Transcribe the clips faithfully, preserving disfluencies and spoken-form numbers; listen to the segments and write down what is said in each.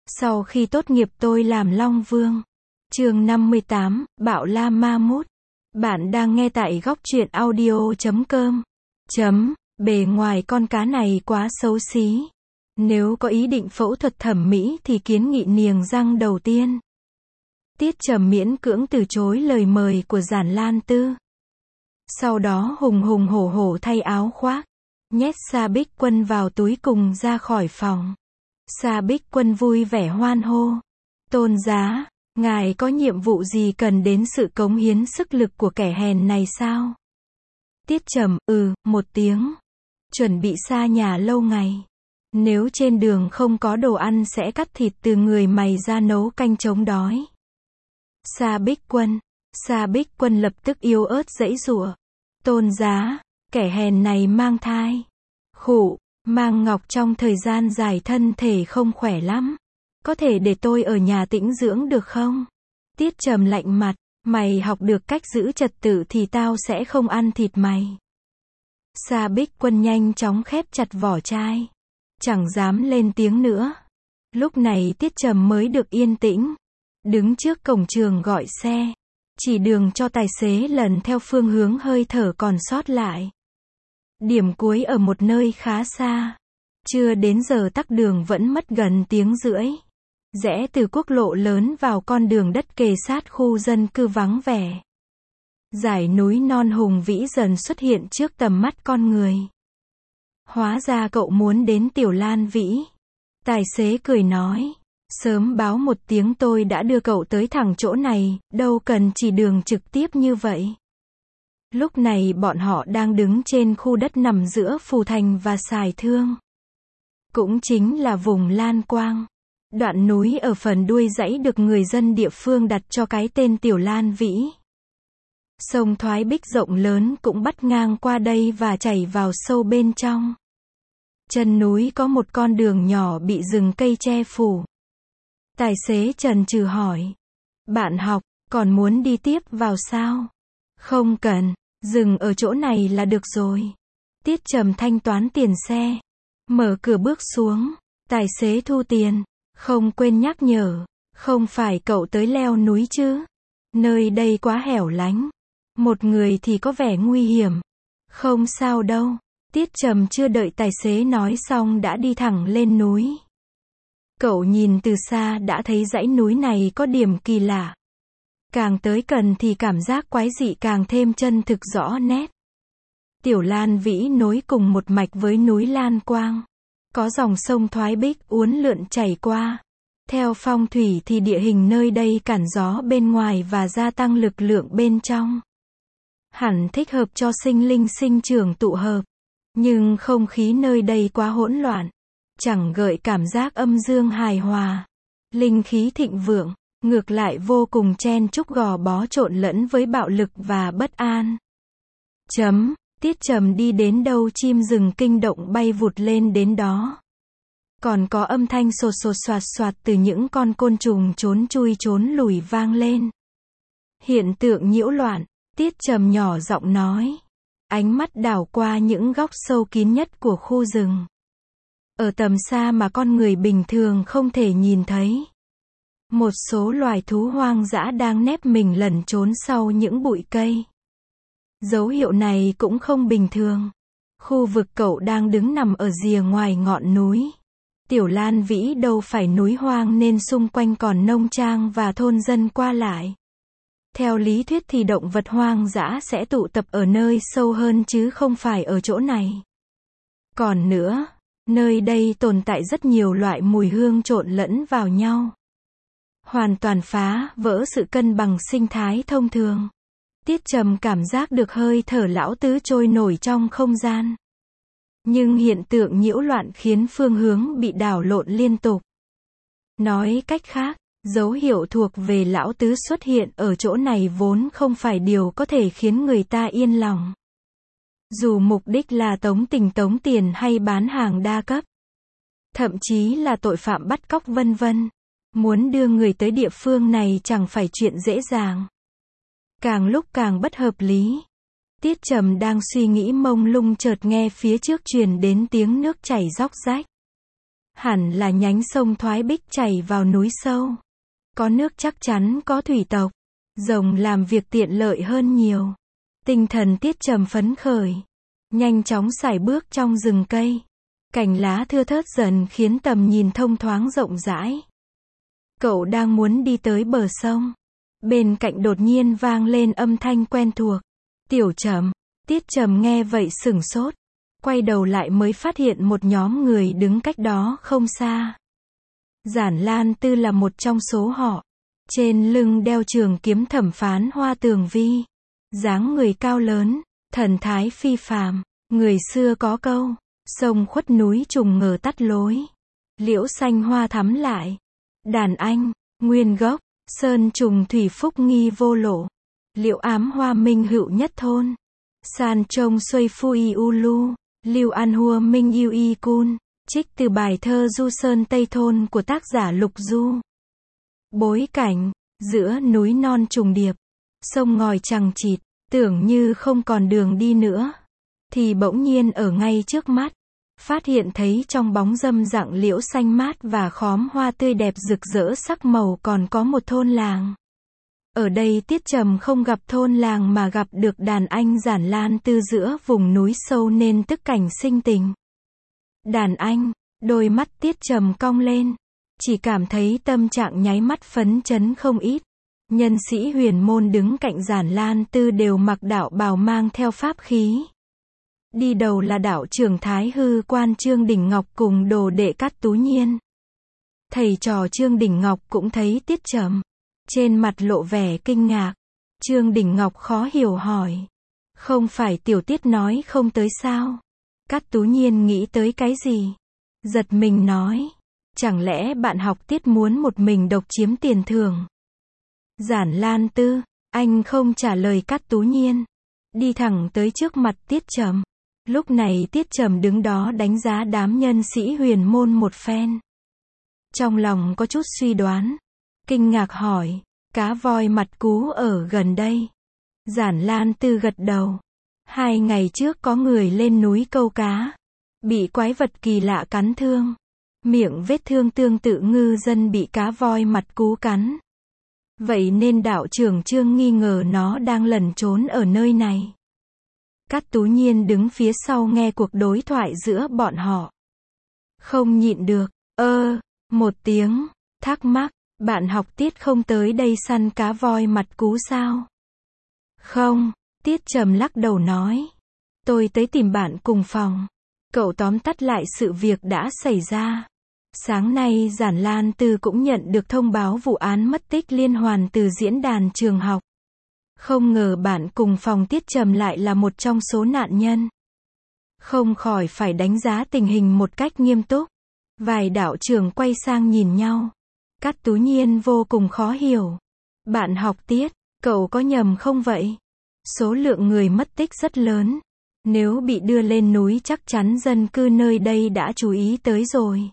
Sau khi tốt nghiệp tôi làm Long Vương. Chương năm mươi tám, Bạo La Ma Mút. Bạn đang nghe tại góc truyện audio chấm com. Chấm, bề ngoài con cá này quá xấu xí. Nếu có ý định phẫu thuật thẩm mỹ thì kiến nghị niềng răng đầu tiên. Tiết Trầm miễn cưỡng từ chối lời mời của Giản Lan Tư. Sau đó hùng hùng hổ hổ thay áo khoác, nhét Sa Bích Quân vào túi cùng ra khỏi phòng. Sa Bích Quân vui vẻ hoan hô. Tôn giá, ngài có nhiệm vụ gì cần đến sự cống hiến sức lực của kẻ hèn này sao? Tiết Trầm, ừ, một tiếng. Chuẩn bị xa nhà lâu ngày. Nếu trên đường không có đồ ăn sẽ cắt thịt từ người mày ra nấu canh chống đói. Sa Bích Quân. Sa Bích Quân lập tức yếu ớt giãy giụa. Tôn giá, kẻ hèn này mang thai. Khụ, Mang Ngọc trong thời gian dài thân thể không khỏe lắm. Có thể để tôi ở nhà tĩnh dưỡng được không? Tiết Trầm lạnh mặt, mày học được cách giữ trật tự thì tao sẽ không ăn thịt mày. Sa Bích Quân nhanh chóng khép chặt vỏ chai. Chẳng dám lên tiếng nữa. Lúc này Tiết Trầm mới được yên tĩnh. Đứng trước cổng trường gọi xe. Chỉ đường cho tài xế lần theo phương hướng hơi thở còn sót lại. Điểm cuối ở một nơi khá xa. Chưa đến giờ tắc đường vẫn mất gần tiếng rưỡi. Rẽ từ quốc lộ lớn vào con đường đất kề sát khu dân cư vắng vẻ. Dải núi non hùng vĩ dần xuất hiện trước tầm mắt con người. Hóa ra cậu muốn đến Tiểu Lan Vĩ. Tài xế cười nói. Sớm báo một tiếng tôi đã đưa cậu tới thẳng chỗ này, đâu cần chỉ đường trực tiếp như vậy. Lúc này bọn họ đang đứng trên khu đất nằm giữa Phù Thành và Sài Thương. Cũng chính là vùng Lan Quang. Đoạn núi ở phần đuôi dãy được người dân địa phương đặt cho cái tên Tiểu Lan Vĩ. Sông Thoái Bích rộng lớn cũng bắt ngang qua đây và chảy vào sâu bên trong. Chân núi có một con đường nhỏ bị rừng cây che phủ. Tài xế chần chừ hỏi. Bạn học, còn muốn đi tiếp vào sao? Không cần, dừng ở chỗ này là được rồi. Tiết Trầm thanh toán tiền xe. Mở cửa bước xuống. Tài xế thu tiền. Không quên nhắc nhở. Không phải cậu tới leo núi chứ? Nơi đây quá hẻo lánh. Một người thì có vẻ nguy hiểm. Không sao đâu. Tiết Trầm chưa đợi tài xế nói xong đã đi thẳng lên núi. Cậu nhìn từ xa đã thấy dãy núi này có điểm kỳ lạ. Càng tới gần thì cảm giác quái dị càng thêm chân thực rõ nét. Tiểu Lan Vĩ nối cùng một mạch với núi Lan Quang. Có dòng sông Thoái Bích uốn lượn chảy qua. Theo phong thủy thì địa hình nơi đây cản gió bên ngoài và gia tăng lực lượng bên trong. Hẳn thích hợp cho sinh linh sinh trưởng tụ hợp. Nhưng không khí nơi đây quá hỗn loạn. Chẳng gợi cảm giác âm dương hài hòa. Linh khí thịnh vượng, ngược lại vô cùng chen chúc gò bó trộn lẫn với bạo lực và bất an. Chấm, Tiết Trầm đi đến đâu chim rừng kinh động bay vụt lên đến đó. Còn có âm thanh sột sột soạt soạt từ những con côn trùng trốn chui trốn lùi vang lên. Hiện tượng nhiễu loạn, Tiết Trầm nhỏ giọng nói. Ánh mắt đảo qua những góc sâu kín nhất của khu rừng. Ở tầm xa mà con người bình thường không thể nhìn thấy. Một số loài thú hoang dã đang nép mình lẩn trốn sau những bụi cây. Dấu hiệu này cũng không bình thường. Khu vực cậu đang đứng nằm ở rìa ngoài ngọn núi. Tiểu Lan Vĩ đâu phải núi hoang nên xung quanh còn nông trang và thôn dân qua lại. Theo lý thuyết thì động vật hoang dã sẽ tụ tập ở nơi sâu hơn chứ không phải ở chỗ này. Còn nữa, nơi đây tồn tại rất nhiều loại mùi hương trộn lẫn vào nhau. Hoàn toàn phá vỡ sự cân bằng sinh thái thông thường. Tiết Trầm cảm giác được hơi thở lão tứ trôi nổi trong không gian. Nhưng hiện tượng nhiễu loạn khiến phương hướng bị đảo lộn liên tục. Nói cách khác, dấu hiệu thuộc về lão tứ xuất hiện ở chỗ này vốn không phải điều có thể khiến người ta yên lòng. Dù mục đích là tống tình tống tiền hay bán hàng đa cấp. Thậm chí là tội phạm bắt cóc vân vân. Muốn đưa người tới địa phương này chẳng phải chuyện dễ dàng. Càng lúc càng bất hợp lý. Tiết Trầm đang suy nghĩ mông lung chợt nghe phía trước truyền đến tiếng nước chảy róc rách. Hẳn là nhánh sông Thoái Bích chảy vào núi sâu. Có nước chắc chắn có thủy tộc. Rồng làm việc tiện lợi hơn nhiều. Tinh thần Tiết Trầm phấn khởi. Nhanh chóng sải bước trong rừng cây. Cành lá thưa thớt dần khiến tầm nhìn thông thoáng rộng rãi. Cậu đang muốn đi tới bờ sông. Bên cạnh đột nhiên vang lên âm thanh quen thuộc. Tiểu Trầm. Tiết Trầm nghe vậy sửng sốt. Quay đầu lại mới phát hiện một nhóm người đứng cách đó không xa. Giản Lan Tư là một trong số họ. Trên lưng đeo trường kiếm thẩm phán Hoa Tường Vi. Dáng người cao lớn, thần thái phi phàm. Người xưa có câu, sông khuất núi trùng ngờ tắt lối. Liễu xanh hoa thắm lại. Đàn anh, nguyên gốc, sơn trùng thủy phúc nghi vô lộ. Liễu ám hoa minh hữu nhất thôn. San trông xuôi phu y u lu. Lưu an hua minh yêu y cun. Trích từ bài thơ Du Sơn Tây Thôn của tác giả Lục Du. Bối cảnh, giữa núi non trùng điệp, sông ngòi chằng chịt, tưởng như không còn đường đi nữa. Thì bỗng nhiên ở ngay trước mắt, phát hiện thấy trong bóng râm rặng liễu xanh mát và khóm hoa tươi đẹp rực rỡ sắc màu còn có một thôn làng. Ở đây Tiết Trầm không gặp thôn làng mà gặp được đàn anh Giản Lan Tư giữa vùng núi sâu nên tức cảnh sinh tình. Đàn anh, đôi mắt Tiết Trầm cong lên. Chỉ cảm thấy tâm trạng nháy mắt phấn chấn không ít. Nhân sĩ huyền môn đứng cạnh Giản Lan Tư đều mặc đạo bào mang theo pháp khí. Đi đầu là đạo trưởng Thái Hư Quan Trương Đình Ngọc cùng đồ đệ Cát Tú Nhiên. Thầy trò Trương Đình Ngọc cũng thấy Tiết Trầm. Trên mặt lộ vẻ kinh ngạc. Trương Đình Ngọc khó hiểu hỏi. Không phải tiểu Tiết nói không tới sao? Cát Tú Nhiên nghĩ tới cái gì? Giật mình nói. Chẳng lẽ bạn học Tiết muốn một mình độc chiếm tiền thưởng? Giản Lan Tư, anh không trả lời Cát Tú Nhiên. Đi thẳng tới trước mặt Tiết Trầm. Lúc này Tiết Trầm đứng đó đánh giá đám nhân sĩ huyền môn một phen. Trong lòng có chút suy đoán. Kinh ngạc hỏi, cá voi mặt cú ở gần đây. Giản Lan Tư gật đầu. Hai ngày trước có người lên núi câu cá. Bị quái vật kỳ lạ cắn thương. Miệng vết thương tương tự ngư dân bị cá voi mặt cú cắn. Vậy nên đạo trưởng Trương nghi ngờ nó đang lẩn trốn ở nơi này. Cát Tú Nhiên đứng phía sau nghe cuộc đối thoại giữa bọn họ. Không nhịn được, ơ, một tiếng, thắc mắc, bạn học Tiết không tới đây săn cá voi mặt cú sao? Không, Tiết Trầm lắc đầu nói. Tôi tới tìm bạn cùng phòng. Cậu tóm tắt lại sự việc đã xảy ra. Sáng nay Giản Lan Tư cũng nhận được thông báo vụ án mất tích liên hoàn từ diễn đàn trường học. Không ngờ bạn cùng phòng Tiết Trầm lại là một trong số nạn nhân. Không khỏi phải đánh giá tình hình một cách nghiêm túc. Vài đạo trưởng quay sang nhìn nhau. Cát Tú Nhiên vô cùng khó hiểu. Bạn học Tiết, cậu có nhầm không vậy? Số lượng người mất tích rất lớn. Nếu bị đưa lên núi chắc chắn dân cư nơi đây đã chú ý tới rồi.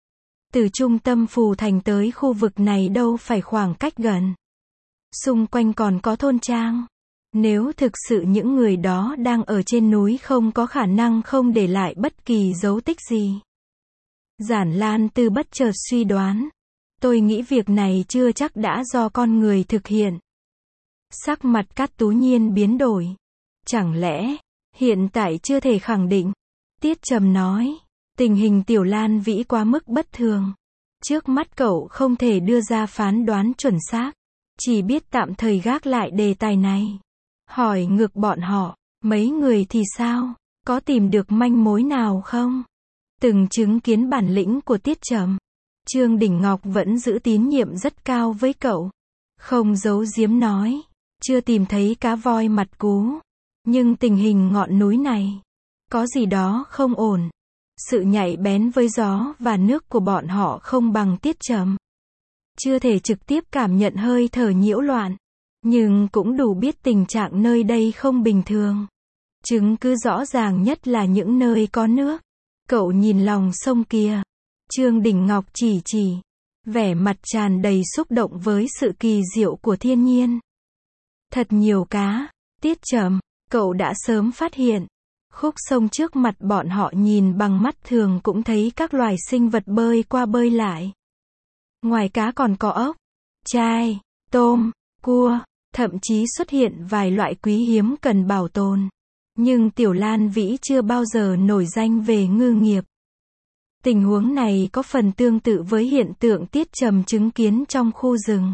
Từ trung tâm Phù Thành tới khu vực này đâu phải khoảng cách gần. Xung quanh còn có thôn trang. Nếu thực sự những người đó đang ở trên núi không có khả năng không để lại bất kỳ dấu tích gì. Giản Lan Tư bất chợt suy đoán. Tôi nghĩ việc này chưa chắc đã do con người thực hiện. Sắc mặt Cát Tú Nhiên biến đổi. Chẳng lẽ, hiện tại chưa thể khẳng định. Tiết Trầm nói, tình hình Tiểu Lan Vĩ quá mức bất thường. Trước mắt cậu không thể đưa ra phán đoán chuẩn xác. Chỉ biết tạm thời gác lại đề tài này. Hỏi ngược bọn họ, mấy người thì sao? Có tìm được manh mối nào không? Từng chứng kiến bản lĩnh của Tiết Trầm. Trương Đình Ngọc vẫn giữ tín nhiệm rất cao với cậu. Không giấu giếm nói. Chưa tìm thấy cá voi mặt cú. Nhưng tình hình ngọn núi này. Có gì đó không ổn. Sự nhạy bén với gió và nước của bọn họ không bằng Tiết Trầm. Chưa thể trực tiếp cảm nhận hơi thở nhiễu loạn. Nhưng cũng đủ biết tình trạng nơi đây không bình thường. Chứng cứ rõ ràng nhất là những nơi có nước. Cậu nhìn lòng sông kia. Trương Đình Ngọc chỉ chỉ. Vẻ mặt tràn đầy xúc động với sự kỳ diệu của thiên nhiên. Thật nhiều cá. Tiết Trầm, cậu đã sớm phát hiện. Khúc sông trước mặt bọn họ nhìn bằng mắt thường cũng thấy các loài sinh vật bơi qua bơi lại. Ngoài cá còn có ốc, trai, tôm, cua, thậm chí xuất hiện vài loại quý hiếm cần bảo tồn. Nhưng Tiểu Lan Vĩ chưa bao giờ nổi danh về ngư nghiệp. Tình huống này có phần tương tự với hiện tượng Tiết Trầm chứng kiến trong khu rừng.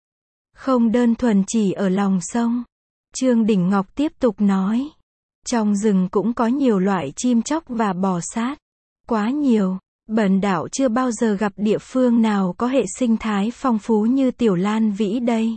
Không đơn thuần chỉ ở lòng sông. Trương Đình Ngọc tiếp tục nói. Trong rừng cũng có nhiều loại chim chóc và bò sát. Quá nhiều. Bần đạo chưa bao giờ gặp địa phương nào có hệ sinh thái phong phú như Tiểu Lan Vĩ đây.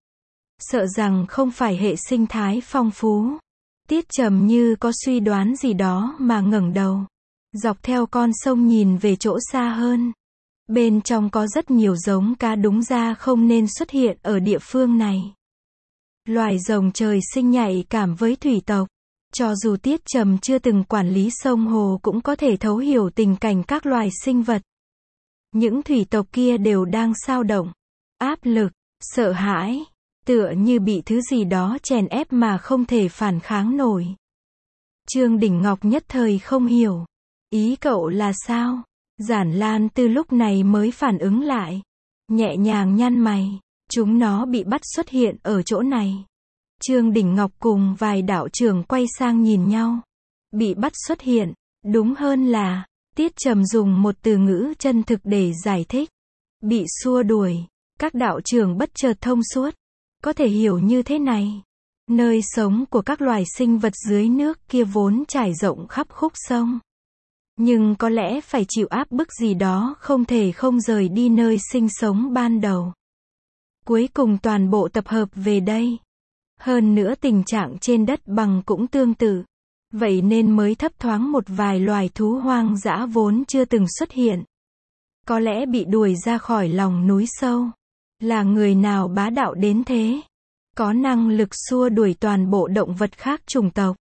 Sợ rằng không phải hệ sinh thái phong phú. Tiết Trầm như có suy đoán gì đó mà ngẩng đầu. Dọc theo con sông nhìn về chỗ xa hơn. Bên trong có rất nhiều giống cá đúng ra không nên xuất hiện ở địa phương này. Loài rồng trời sinh nhạy cảm với thủy tộc. Cho dù Tiết Trầm chưa từng quản lý sông hồ cũng có thể thấu hiểu tình cảnh các loài sinh vật. Những thủy tộc kia đều đang xao động, áp lực, sợ hãi, tựa như bị thứ gì đó chèn ép mà không thể phản kháng nổi. Trương Đình Ngọc nhất thời không hiểu. Ý cậu là sao? Giản Lan từ lúc này mới phản ứng lại. Nhẹ nhàng nhăn mày. Chúng nó bị bắt xuất hiện ở chỗ này. Trương Đình Ngọc cùng vài đạo trưởng quay sang nhìn nhau. Bị bắt xuất hiện, đúng hơn là, Tiết Trầm dùng một từ ngữ chân thực để giải thích. Bị xua đuổi, các đạo trưởng bất chợt thông suốt. Có thể hiểu như thế này. Nơi sống của các loài sinh vật dưới nước kia vốn trải rộng khắp khúc sông. Nhưng có lẽ phải chịu áp bức gì đó không thể không rời đi nơi sinh sống ban đầu. Cuối cùng toàn bộ tập hợp về đây. Hơn nữa tình trạng trên đất bằng cũng tương tự. Vậy nên mới thấp thoáng một vài loài thú hoang dã vốn chưa từng xuất hiện. Có lẽ bị đuổi ra khỏi lòng núi sâu. Là người nào bá đạo đến thế? Có năng lực xua đuổi toàn bộ động vật khác chủng tộc.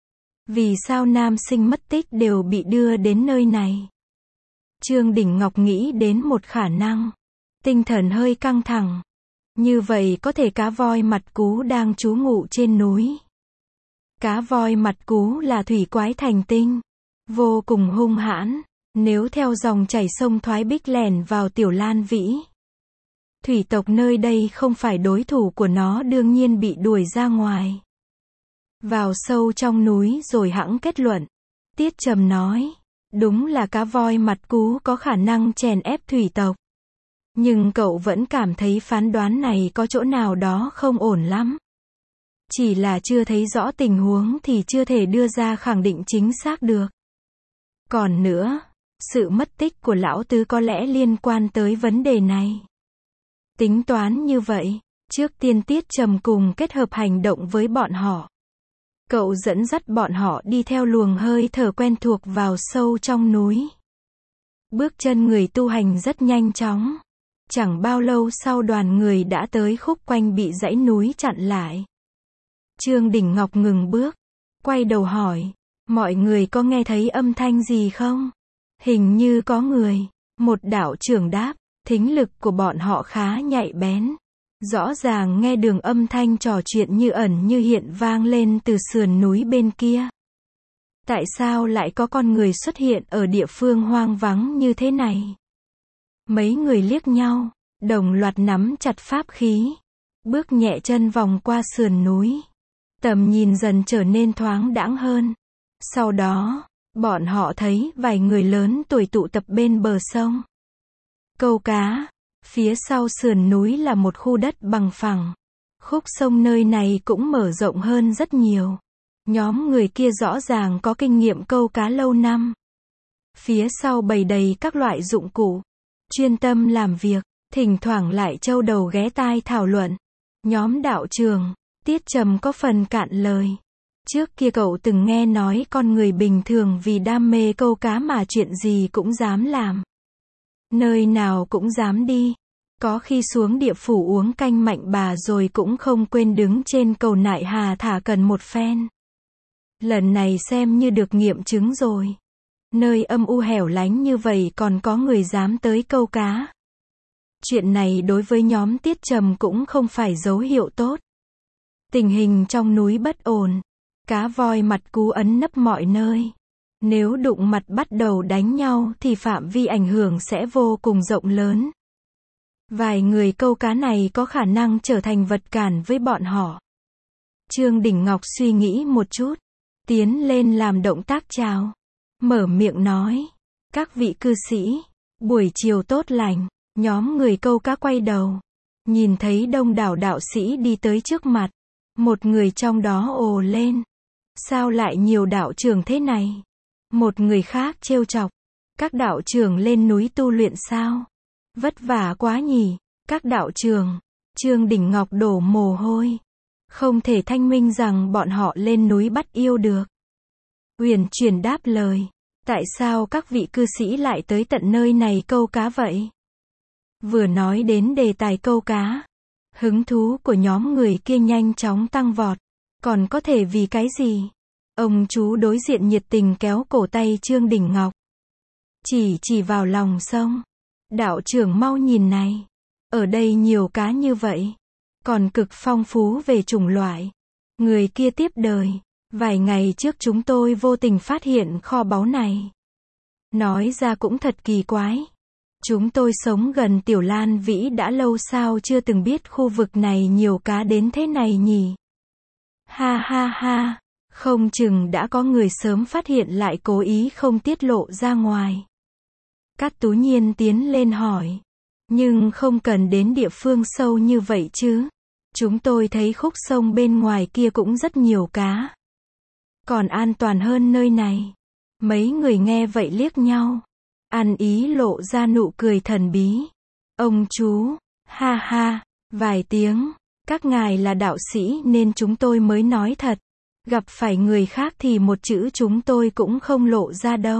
Vì sao nam sinh mất tích đều bị đưa đến nơi này? Trương Đình Ngọc nghĩ đến một khả năng. Tinh thần hơi căng thẳng. Như vậy có thể cá voi mặt cú đang trú ngụ trên núi. Cá voi mặt cú là thủy quái thành tinh. Vô cùng hung hãn. Nếu theo dòng chảy sông Thoái Bích lẻn vào Tiểu Lan Vĩ. Thủy tộc nơi đây không phải đối thủ của nó đương nhiên bị đuổi ra ngoài. Vào sâu trong núi rồi hẵng kết luận. Tiết Trầm nói. Đúng là cá voi mặt cú có khả năng chèn ép thủy tộc. Nhưng cậu vẫn cảm thấy phán đoán này có chỗ nào đó không ổn lắm. Chỉ là chưa thấy rõ tình huống thì chưa thể đưa ra khẳng định chính xác được. Còn nữa, sự mất tích của lão tứ có lẽ liên quan tới vấn đề này. Tính toán như vậy, trước tiên Tiết Trầm cùng kết hợp hành động với bọn họ. Cậu dẫn dắt bọn họ đi theo luồng hơi thở quen thuộc vào sâu trong núi. Bước chân người tu hành rất nhanh chóng. Chẳng bao lâu sau đoàn người đã tới khúc quanh bị dãy núi chặn lại. Trương Đình Ngọc ngừng bước, quay đầu hỏi, mọi người có nghe thấy âm thanh gì không? Hình như có người, một đạo trưởng đáp, thính lực của bọn họ khá nhạy bén. Rõ ràng nghe đường âm thanh trò chuyện như ẩn như hiện vang lên từ sườn núi bên kia. Tại sao lại có con người xuất hiện ở địa phương hoang vắng như thế này? Mấy người liếc nhau, đồng loạt nắm chặt pháp khí, bước nhẹ chân vòng qua sườn núi. Tầm nhìn dần trở nên thoáng đãng hơn. Sau đó, bọn họ thấy vài người lớn tuổi tụ tập bên bờ sông. Câu cá. Phía sau sườn núi là một khu đất bằng phẳng. Khúc sông nơi này cũng mở rộng hơn rất nhiều. Nhóm người kia rõ ràng có kinh nghiệm câu cá lâu năm. Phía sau bày đầy các loại dụng cụ. Chuyên tâm làm việc, thỉnh thoảng lại châu đầu ghé tai thảo luận. Nhóm đạo trường, Tiết Trầm có phần cạn lời. Trước kia cậu từng nghe nói con người bình thường vì đam mê câu cá mà chuyện gì cũng dám làm. Nơi nào cũng dám đi. Có khi xuống địa phủ uống canh mạnh bà rồi cũng không quên đứng trên cầu Nại Hà thả cần một phen. Lần này xem như được nghiệm chứng rồi. Nơi âm u hẻo lánh như vậy còn có người dám tới câu cá. Chuyện này đối với nhóm Tiết Trầm cũng không phải dấu hiệu tốt. Tình hình trong núi bất ổn. Cá voi mặt cú ẩn nấp mọi nơi. Nếu đụng mặt bắt đầu đánh nhau thì phạm vi ảnh hưởng sẽ vô cùng rộng lớn. Vài người câu cá này có khả năng trở thành vật cản với bọn họ. Trương Đình Ngọc suy nghĩ một chút, tiến lên làm động tác chào, mở miệng nói, các vị cư sĩ, buổi chiều tốt lành. Nhóm người câu cá quay đầu, nhìn thấy đông đảo đạo sĩ đi tới trước mặt. Một người trong đó ồ lên, sao lại nhiều đạo trưởng thế này? Một người khác trêu chọc, các đạo trưởng lên núi tu luyện sao? Vất vả quá nhỉ, các đạo trưởng. Trương Đình Ngọc đổ mồ hôi, không thể thanh minh rằng bọn họ lên núi bắt yêu được. Uyển chuyển đáp lời, tại sao các vị cư sĩ lại tới tận nơi này câu cá vậy? Vừa nói đến đề tài câu cá, hứng thú của nhóm người kia nhanh chóng tăng vọt. Còn có thể vì cái gì? Ông chú đối diện nhiệt tình kéo cổ tay Trương Đình Ngọc, chỉ chỉ vào lòng sông. Đạo trưởng mau nhìn này, ở đây nhiều cá như vậy, còn cực phong phú về chủng loại. Người kia tiếp đời, vài ngày trước chúng tôi vô tình phát hiện kho báu này. Nói ra cũng thật kỳ quái. Chúng tôi sống gần Tiểu Lan Vĩ đã lâu sao chưa từng biết khu vực này nhiều cá đến thế này nhỉ? Ha ha ha, không chừng đã có người sớm phát hiện lại cố ý không tiết lộ ra ngoài. Cát Tú Nhiên tiến lên hỏi, nhưng không cần đến địa phương sâu như vậy chứ. Chúng tôi thấy khúc sông bên ngoài kia cũng rất nhiều cá. Còn an toàn hơn nơi này. Mấy người nghe vậy liếc nhau, ăn ý lộ ra nụ cười thần bí. Ông chú, ha ha, vài tiếng, các ngài là đạo sĩ nên chúng tôi mới nói thật. Gặp phải người khác thì một chữ chúng tôi cũng không lộ ra đâu.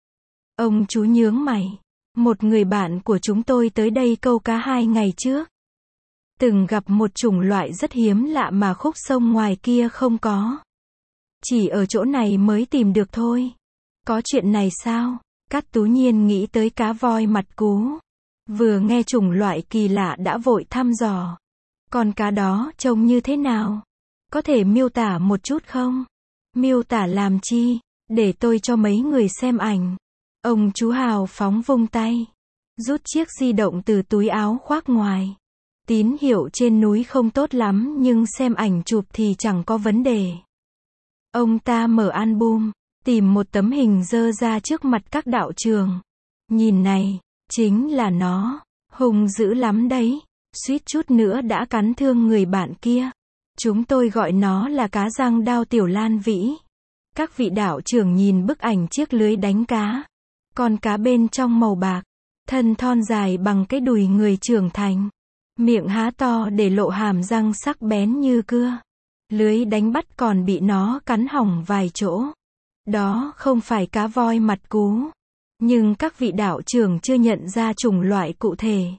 Ông chú nhướng mày, một người bạn của chúng tôi tới đây câu cá hai ngày trước. Từng gặp một chủng loại rất hiếm lạ mà khúc sông ngoài kia không có. Chỉ ở chỗ này mới tìm được thôi. Có chuyện này sao? Cát Tú Nhiên nghĩ tới cá voi mặt cú. Vừa nghe chủng loại kỳ lạ đã vội thăm dò. Con cá đó trông như thế nào? Có thể miêu tả một chút không? Miêu tả làm chi? Để tôi cho mấy người xem ảnh. Ông chú hào phóng vung tay, rút chiếc di động từ túi áo khoác ngoài. Tín hiệu trên núi không tốt lắm nhưng xem ảnh chụp thì chẳng có vấn đề. Ông ta mở album, tìm một tấm hình dơ ra trước mặt các đạo trường. Nhìn này, chính là nó, hung dữ lắm đấy, suýt chút nữa đã cắn thương người bạn kia. Chúng tôi gọi nó là cá răng đao Tiểu Lan Vĩ. Các vị đạo trưởng nhìn bức ảnh chiếc lưới đánh cá. Con cá bên trong màu bạc, thân thon dài bằng cái đùi người trưởng thành. Miệng há to để lộ hàm răng sắc bén như cưa. Lưới đánh bắt còn bị nó cắn hỏng vài chỗ. Đó không phải cá voi mặt cú. Nhưng các vị đạo trưởng chưa nhận ra chủng loại cụ thể.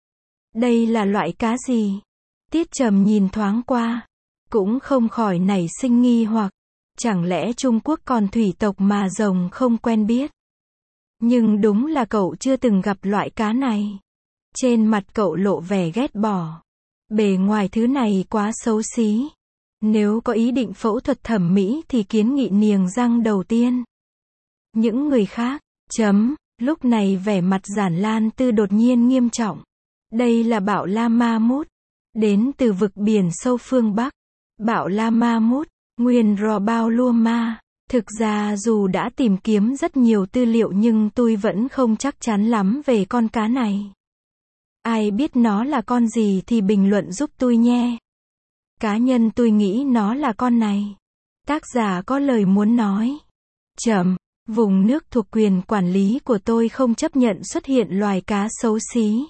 Đây là loại cá gì? Tiết Trầm nhìn thoáng qua, cũng không khỏi nảy sinh nghi hoặc. Chẳng lẽ Trung Quốc còn thủy tộc mà rồng không quen biết? Nhưng đúng là cậu chưa từng gặp loại cá này. Trên mặt cậu lộ vẻ ghét bỏ. Bề ngoài thứ này quá xấu xí. Nếu có ý định phẫu thuật thẩm mỹ thì kiến nghị niềng răng đầu tiên. Những người khác, chấm, lúc này vẻ mặt Giản Lan Tư đột nhiên nghiêm trọng. Đây là Bạo La Ma Mút, đến từ vực biển sâu phương Bắc. Bạo La Ma Mút, nguyên rò bao lua ma. Thực ra dù đã tìm kiếm rất nhiều tư liệu nhưng tôi vẫn không chắc chắn lắm về con cá này. Ai biết nó là con gì thì bình luận giúp tôi nhé. Cá nhân tôi nghĩ nó là con này. Tác giả có lời muốn nói. Chậm, vùng nước thuộc quyền quản lý của tôi không chấp nhận xuất hiện loài cá xấu xí.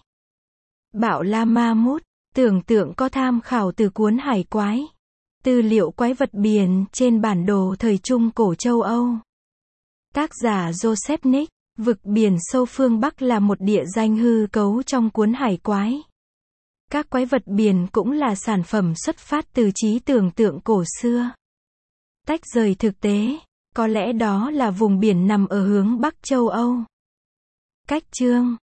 Bạo La Ma Mút, tưởng tượng có tham khảo từ cuốn Hải Quái. Tư liệu quái vật biển trên bản đồ thời Trung cổ châu Âu. Tác giả Joseph Nick, vực biển sâu phương Bắc là một địa danh hư cấu trong cuốn Hải Quái. Các quái vật biển cũng là sản phẩm xuất phát từ trí tưởng tượng cổ xưa. Tách rời thực tế, có lẽ đó là vùng biển nằm ở hướng Bắc châu Âu. Cách chương